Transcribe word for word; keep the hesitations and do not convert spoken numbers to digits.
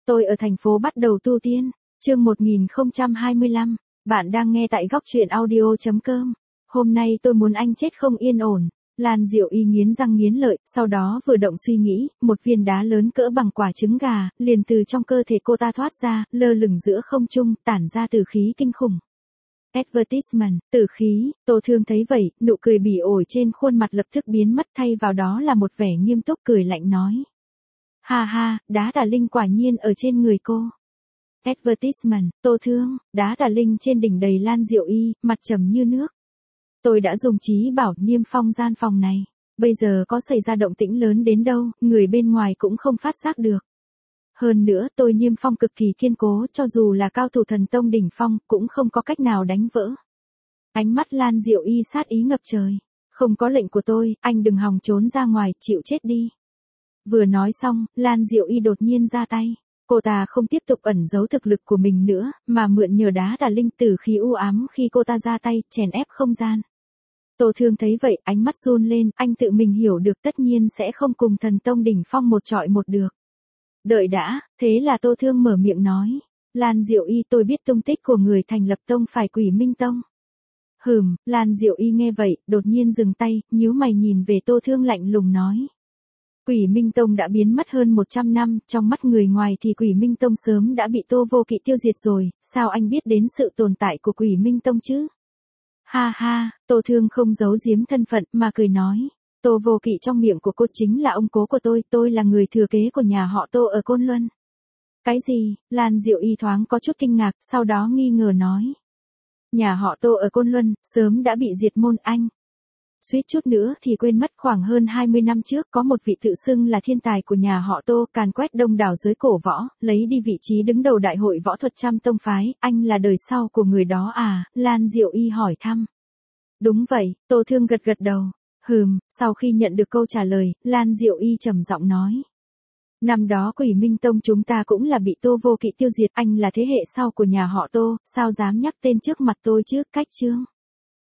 Tôi ở thành phố bắt đầu tu tiên. Chương một nghìn không trăm hai mươi lăm. Bạn đang nghe tại góc truyện audio chấm com. Hôm nay tôi muốn anh chết không yên ổn. Lan Diệu Y nghiến răng nghiến lợi, sau đó vừa động suy nghĩ, một viên đá lớn cỡ bằng quả trứng gà, liền từ trong cơ thể cô ta thoát ra, lơ lửng giữa không trung, tản ra tử khí kinh khủng. Advertisement, tử khí. Tô Thương thấy vậy, nụ cười bỉ ổi trên khuôn mặt lập tức biến mất, thay vào đó là một vẻ nghiêm túc cười lạnh nói. Ha ha, đá tà linh quả nhiên ở trên người cô. Advertisement, Tô Thương, đá tà linh trên đỉnh đầy Lan Diệu Y, mặt trầm như nước. Tôi đã dùng trí bảo niêm phong gian phòng này. Bây giờ có xảy ra động tĩnh lớn đến đâu, người bên ngoài cũng không phát giác được. Hơn nữa tôi niêm phong cực kỳ kiên cố, cho dù là cao thủ thần tông đỉnh phong, cũng không có cách nào đánh vỡ. Ánh mắt Lan Diệu Y sát ý ngập trời. Không có lệnh của tôi, anh đừng hòng trốn ra ngoài, chịu chết đi. Vừa nói xong, Lan Diệu Y đột nhiên ra tay. Cô ta không tiếp tục ẩn giấu thực lực của mình nữa, mà mượn nhờ đá tà linh tử khí u ám khi cô ta ra tay, chèn ép không gian. Tô Thương thấy vậy, ánh mắt run lên, anh tự mình hiểu được tất nhiên sẽ không cùng thần tông đỉnh phong một trọi một được. Đợi đã, thế là Tô Thương mở miệng nói. Lan Diệu Y, tôi biết tung tích của người thành lập tông phải Quỷ Minh Tông. Hừm, Lan Diệu Y nghe vậy, đột nhiên dừng tay, nhíu mày nhìn về Tô Thương lạnh lùng nói. Quỷ Minh Tông đã biến mất hơn một trăm năm, trong mắt người ngoài thì Quỷ Minh Tông sớm đã bị Tô Vô Kỵ tiêu diệt rồi, sao anh biết đến sự tồn tại của Quỷ Minh Tông chứ? Ha ha, Tô Thương không giấu giếm thân phận mà cười nói. Tô Vô Kỵ trong miệng của cô chính là ông cố của tôi, tôi là người thừa kế của nhà họ Tô ở Côn Luân. Cái gì? Lan Diệu Y thoáng có chút kinh ngạc, sau đó nghi ngờ nói. Nhà họ Tô ở Côn Luân, sớm đã bị diệt môn anh. Suýt chút nữa thì quên mất, khoảng hơn hai mươi năm trước có một vị tự xưng là thiên tài của nhà họ Tô, càn quét đông đảo giới cổ võ, lấy đi vị trí đứng đầu đại hội võ thuật trăm tông phái, anh là đời sau của người đó à? Lan Diệu Y hỏi thăm. Đúng vậy, Tô Thương gật gật đầu. Hừm, sau khi nhận được câu trả lời, Lan Diệu Y trầm giọng nói. Năm đó Quỷ Minh Tông chúng ta cũng là bị Tô Vô Kỵ tiêu diệt, anh là thế hệ sau của nhà họ Tô, sao dám nhắc tên trước mặt tôi chứ? Cách chương.